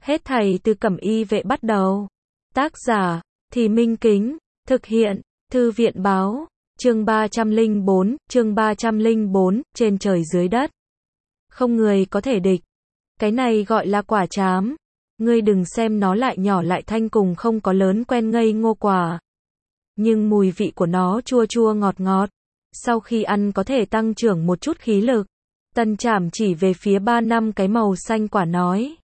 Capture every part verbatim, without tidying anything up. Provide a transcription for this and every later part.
Hết thảy từ Cẩm Y Vệ bắt đầu. Tác giả, Thì Minh Kính, thực hiện, Thư viện Báo, chương ba trăm lẻ bốn, chương ba trăm lẻ bốn, trên trời dưới đất. Không người có thể địch. Cái này gọi là quả trám. Ngươi đừng xem nó lại nhỏ lại thanh cùng không có lớn quen ngây ngô quả. Nhưng mùi vị của nó chua chua ngọt ngọt. Sau khi ăn có thể tăng trưởng một chút khí lực. Tần Trảm chỉ về phía ba năm cái màu xanh quả nói.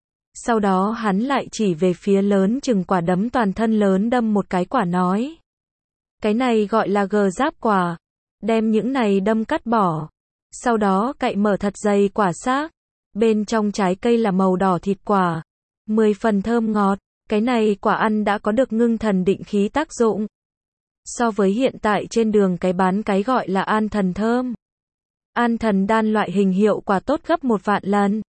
Sau đó hắn lại chỉ về phía lớn chừng quả đấm toàn thân lớn đâm một cái quả nói. Cái này gọi là gờ giáp quả. Đem những này đâm cắt bỏ. Sau đó cạy mở thật dày quả xác. Bên trong trái cây là màu đỏ thịt quả. Mười phần thơm ngọt. Cái này quả ăn đã có được ngưng thần định khí tác dụng. So với hiện tại trên đường cái bán cái gọi là an thần thơm. An thần đan loại hình hiệu quả tốt gấp một vạn lần.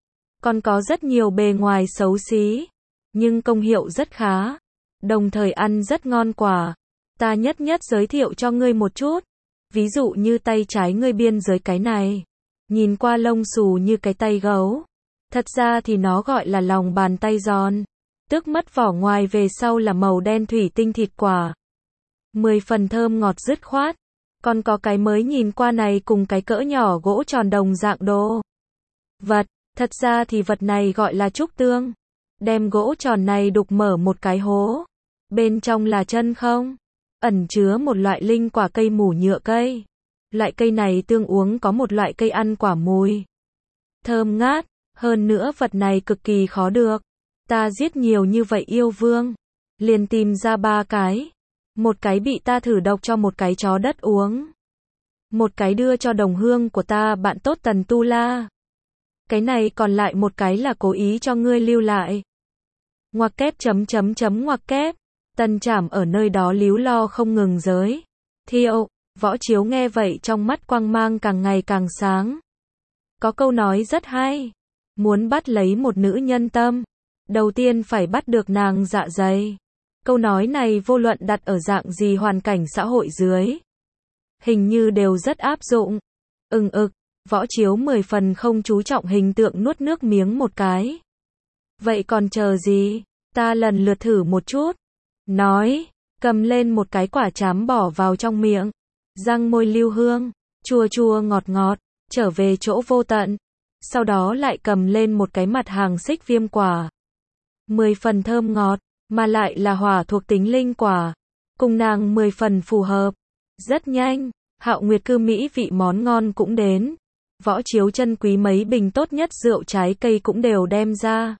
Còn có rất nhiều bề ngoài xấu xí. Nhưng công hiệu rất khá. Đồng thời ăn rất ngon quả. Ta nhất nhất giới thiệu cho ngươi một chút. Ví dụ như tay trái ngươi biên giới cái này. Nhìn qua lông xù như cái tay gấu. Thật ra thì nó gọi là lòng bàn tay giòn. Tước mất vỏ ngoài về sau là màu đen thủy tinh thịt quả. Mười phần thơm ngọt dứt khoát. Còn có cái mới nhìn qua này cùng cái cỡ nhỏ gỗ tròn đồng dạng đồ vật. Thật ra thì vật này gọi là trúc tương. Đem gỗ tròn này đục mở một cái hố. Bên trong là chân không. Ẩn chứa một loại linh quả cây mủ nhựa cây. Loại cây này tương uống có một loại cây ăn quả mùi thơm ngát. Hơn nữa vật này cực kỳ khó được. Ta giết nhiều như vậy yêu vương. Liền tìm ra ba cái. Một cái bị ta thử độc cho một cái chó đất uống. Một cái đưa cho đồng hương của ta bạn tốt Tần Tu La. Cái này còn lại một cái là cố ý cho ngươi lưu lại. Ngoặc kép chấm chấm chấm ngoặc kép. Tần Trảm ở nơi đó líu lo không ngừng giới thiệu. Võ Chiếu nghe vậy trong mắt quang mang càng ngày càng sáng. Có câu nói rất hay. Muốn bắt lấy một nữ nhân tâm. Đầu tiên phải bắt được nàng dạ dày. Câu nói này vô luận đặt ở dạng gì hoàn cảnh xã hội dưới. Hình như đều rất áp dụng. Ừng ực. Võ Chiếu mười phần không chú trọng hình tượng nuốt nước miếng một cái. Vậy còn chờ gì? Ta lần lượt thử một chút. Nói. Cầm lên một cái quả trám bỏ vào trong miệng. Răng môi lưu hương. Chua chua ngọt ngọt. Trở về chỗ vô tận. Sau đó lại cầm lên một cái mặt hàng xích viêm quả. Mười phần thơm ngọt. Mà lại là hỏa thuộc tính linh quả. Cùng nàng mười phần phù hợp. Rất nhanh. Hạo Nguyệt cư mỹ vị món ngon cũng đến. Võ Chiếu chân quý mấy bình tốt nhất rượu trái cây cũng đều đem ra.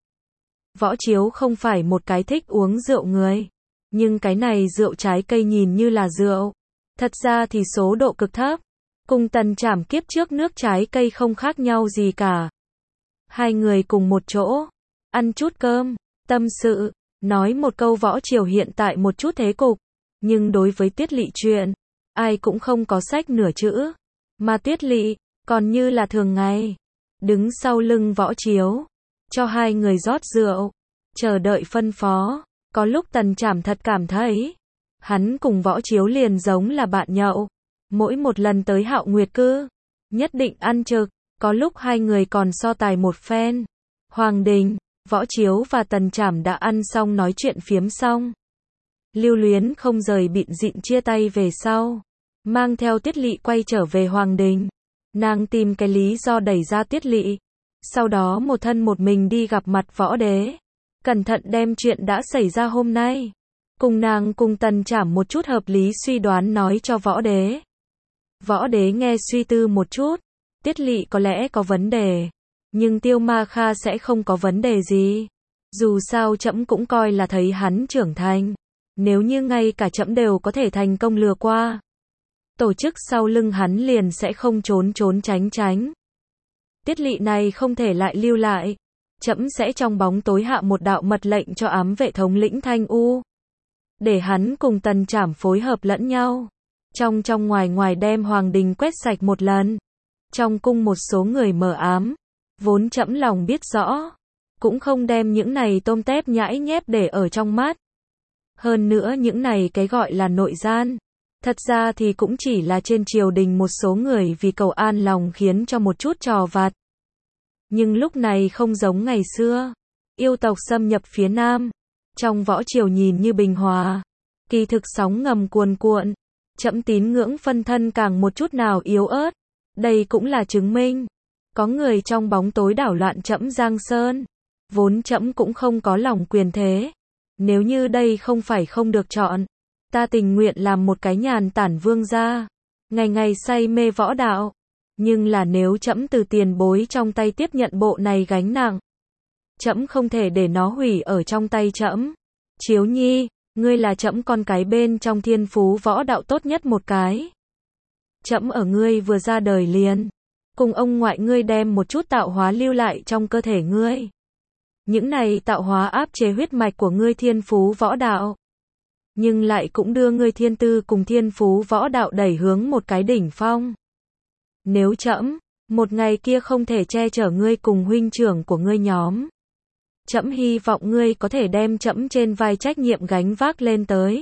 Võ Chiếu không phải một cái thích uống rượu người. Nhưng cái này rượu trái cây nhìn như là rượu. Thật ra thì số độ cực thấp. Cùng Tần Trảm kiếp trước nước trái cây không khác nhau gì cả. Hai người cùng một chỗ. Ăn chút cơm. Tâm sự. Nói một câu Võ Chiếu hiện tại một chút thế cục. Nhưng đối với Tiết Lị chuyện. Ai cũng không có sách nửa chữ. Mà Tiết Lị. Còn như là thường ngày. Đứng sau lưng Võ Chiếu. Cho hai người rót rượu. Chờ đợi phân phó. Có lúc Tần Trảm thật cảm thấy. Hắn cùng Võ Chiếu liền giống là bạn nhậu. Mỗi một lần tới Hạo Nguyệt cư. Nhất định ăn trực. Có lúc hai người còn so tài một phen. Hoàng Đình. Võ Chiếu và Tần Trảm đã ăn xong nói chuyện phiếm xong. Lưu luyến không rời bịn dịn chia tay về sau. Mang theo Tiết Lị quay trở về Hoàng Đình. Nàng tìm cái lý do đẩy ra Tiết Lị. Sau đó một thân một mình đi gặp mặt Võ Đế. Cẩn thận đem chuyện đã xảy ra hôm nay. Cùng nàng cùng Tần Trảm một chút hợp lý suy đoán nói cho Võ Đế. Võ Đế nghe suy tư một chút. Tiết Lị có lẽ có vấn đề. Nhưng Tiêu Ma Kha sẽ không có vấn đề gì. Dù sao trẫm cũng coi là thấy hắn trưởng thành. Nếu như ngay cả trẫm đều có thể thành công lừa qua. Tổ chức sau lưng hắn liền sẽ không trốn trốn tránh tránh. Tiết Lị này không thể lại lưu lại. Trẫm sẽ trong bóng tối hạ một đạo mật lệnh cho ám vệ thống lĩnh Thanh U. Để hắn cùng Tần Trảm phối hợp lẫn nhau. Trong trong ngoài ngoài đem Hoàng Đình quét sạch một lần. Trong cung một số người mờ ám. Vốn trẫm lòng biết rõ. Cũng không đem những này tôm tép nhãi nhép để ở trong mắt. Hơn nữa những này cái gọi là nội gian. Thật ra thì cũng chỉ là trên triều đình một số người vì cầu an lòng khiến cho một chút trò vặt. Nhưng lúc này không giống ngày xưa. Yêu tộc xâm nhập phía Nam. Trong võ triều nhìn như bình hòa. Kỳ thực sóng ngầm cuồn cuộn. Trẫm tín ngưỡng phân thân càng một chút nào yếu ớt. Đây cũng là chứng minh. Có người trong bóng tối đảo loạn trẫm Giang Sơn. Vốn trẫm cũng không có lòng quyền thế. Nếu như đây không phải không được chọn. Ta tình nguyện làm một cái nhàn tản vương gia. Ngày ngày say mê võ đạo. Nhưng là nếu trẫm từ tiền bối trong tay tiếp nhận bộ này gánh nặng. Trẫm không thể để nó hủy ở trong tay trẫm. Chiếu Nhi, ngươi là trẫm con cái bên trong thiên phú võ đạo tốt nhất một cái. Trẫm ở ngươi vừa ra đời liền. Cùng ông ngoại ngươi đem một chút tạo hóa lưu lại trong cơ thể ngươi. Những này tạo hóa áp chế huyết mạch của ngươi thiên phú võ đạo. Nhưng lại cũng đưa ngươi thiên tư cùng thiên phú võ đạo đẩy hướng một cái đỉnh phong. Nếu trẫm, một ngày kia không thể che chở ngươi cùng huynh trưởng của ngươi nhóm. Trẫm hy vọng ngươi có thể đem trẫm trên vai trách nhiệm gánh vác lên tới.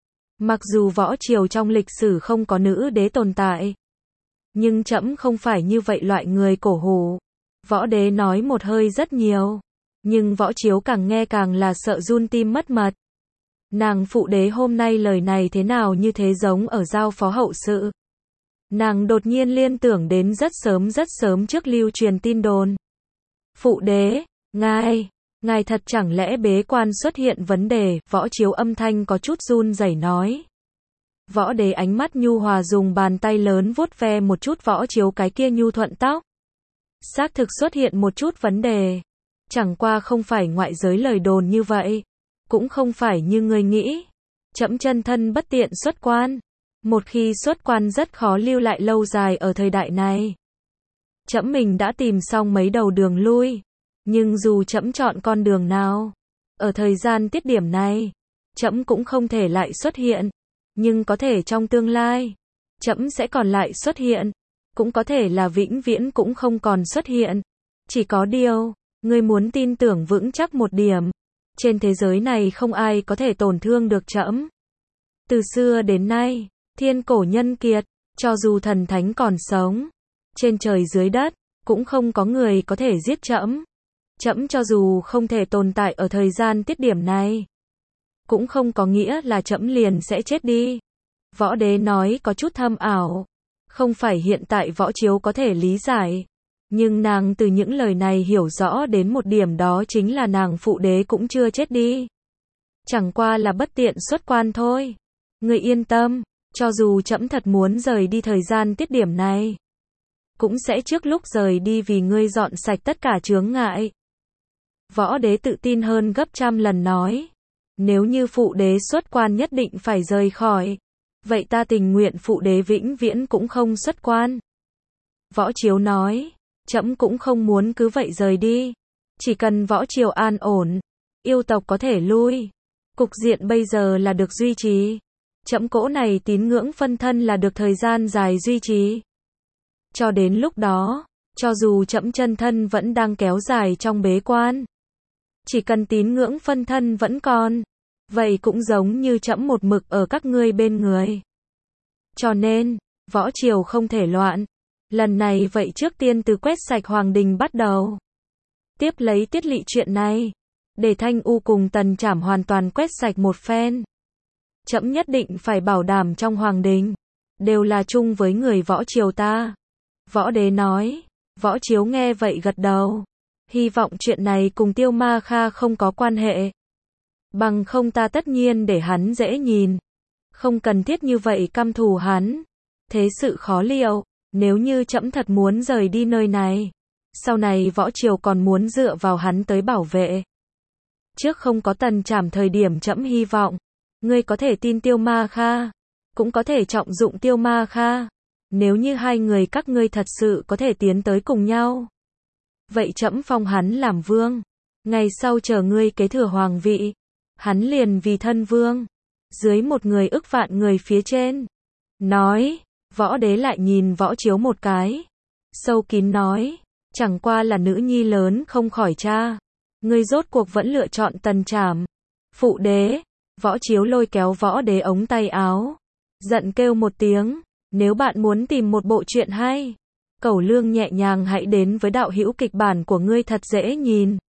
Mặc dù võ triều trong lịch sử không có nữ đế tồn tại. Nhưng trẫm không phải như vậy loại người cổ hủ. Võ đế nói một hơi rất nhiều. Nhưng võ chiếu càng nghe càng là sợ run tim mất mật. Nàng phụ đế hôm nay lời này thế nào như thế giống ở giao phó hậu sự. Nàng đột nhiên liên tưởng đến rất sớm rất sớm trước lưu truyền tin đồn. Phụ đế, ngài, ngài thật chẳng lẽ bế quan xuất hiện vấn đề, võ chiếu âm thanh có chút run rẩy nói. Võ đế ánh mắt nhu hòa dùng bàn tay lớn vuốt ve một chút võ chiếu cái kia nhu thuận tóc. Xác thực xuất hiện một chút vấn đề. Chẳng qua không phải ngoại giới lời đồn như vậy. Cũng không phải như người nghĩ. Trẫm chân thân bất tiện xuất quan. Một khi xuất quan rất khó lưu lại lâu dài ở thời đại này. Trẫm mình đã tìm xong mấy đầu đường lui. Nhưng dù trẫm chọn con đường nào. Ở thời gian tiết điểm này. Trẫm cũng không thể lại xuất hiện. Nhưng có thể trong tương lai. Trẫm sẽ còn lại xuất hiện. Cũng có thể là vĩnh viễn cũng không còn xuất hiện. Chỉ có điều. Ngươi muốn tin tưởng vững chắc một điểm. Trên thế giới này không ai có thể tổn thương được trẫm. Từ xưa đến nay, thiên cổ nhân kiệt, cho dù thần thánh còn sống, trên trời dưới đất, cũng không có người có thể giết trẫm. Trẫm cho dù không thể tồn tại ở thời gian tiết điểm này, cũng không có nghĩa là trẫm liền sẽ chết đi. Võ đế nói có chút thâm ảo, không phải hiện tại võ chiếu có thể lý giải. Nhưng nàng từ những lời này hiểu rõ đến một điểm đó chính là nàng phụ đế cũng chưa chết đi. Chẳng qua là bất tiện xuất quan thôi. Ngươi yên tâm, cho dù trẫm thật muốn rời đi thời gian tiết điểm này, cũng sẽ trước lúc rời đi vì ngươi dọn sạch tất cả chướng ngại. Võ đế tự tin hơn gấp trăm lần nói. Nếu như phụ đế xuất quan nhất định phải rời khỏi. Vậy ta tình nguyện phụ đế vĩnh viễn cũng không xuất quan. Võ chiếu nói. Trẫm cũng không muốn cứ vậy rời đi. Chỉ cần võ triều an ổn. Yêu tộc có thể lui. Cục diện bây giờ là được duy trì. Trẫm cỗ này tín ngưỡng phân thân là được thời gian dài duy trì. Cho đến lúc đó, cho dù trẫm chân thân vẫn đang kéo dài trong bế quan. Chỉ cần tín ngưỡng phân thân vẫn còn. Vậy cũng giống như trẫm một mực ở các ngươi bên người. Cho nên, võ triều không thể loạn. Lần này vậy trước tiên từ quét sạch hoàng đình bắt đầu. Tiếp lấy tiết lỵ chuyện này. Để Thanh U cùng Tần Trảm hoàn toàn quét sạch một phen. Trẫm nhất định phải bảo đảm trong hoàng đình. Đều là chung với người võ triều ta. Võ đế nói. Võ chiếu nghe vậy gật đầu. Hy vọng chuyện này cùng Tiêu Ma Kha không có quan hệ. Bằng không ta tất nhiên để hắn dễ nhìn. Không cần thiết như vậy căm thù hắn. Thế sự khó liệu. Nếu như trẫm thật muốn rời đi nơi này, sau này võ triều còn muốn dựa vào hắn tới bảo vệ. Trước không có Tần Trảm thời điểm trẫm hy vọng, ngươi có thể tin Tiêu Ma Kha, cũng có thể trọng dụng Tiêu Ma Kha. Nếu như hai người các ngươi thật sự có thể tiến tới cùng nhau, vậy trẫm phong hắn làm vương. Ngày sau chờ ngươi kế thừa hoàng vị, hắn liền vì thân vương, dưới một người ức vạn người phía trên. Nói. Võ đế lại nhìn võ chiếu một cái. Sâu kín nói. Chẳng qua là nữ nhi lớn không khỏi cha. Ngươi rốt cuộc vẫn lựa chọn Tần Trảm. Phụ đế. Võ chiếu lôi kéo võ đế ống tay áo. Giận kêu một tiếng. Nếu bạn muốn tìm một bộ truyện hay, Cẩu Lương nhẹ nhàng hãy đến với đạo hữu kịch bản của ngươi thật dễ nhìn.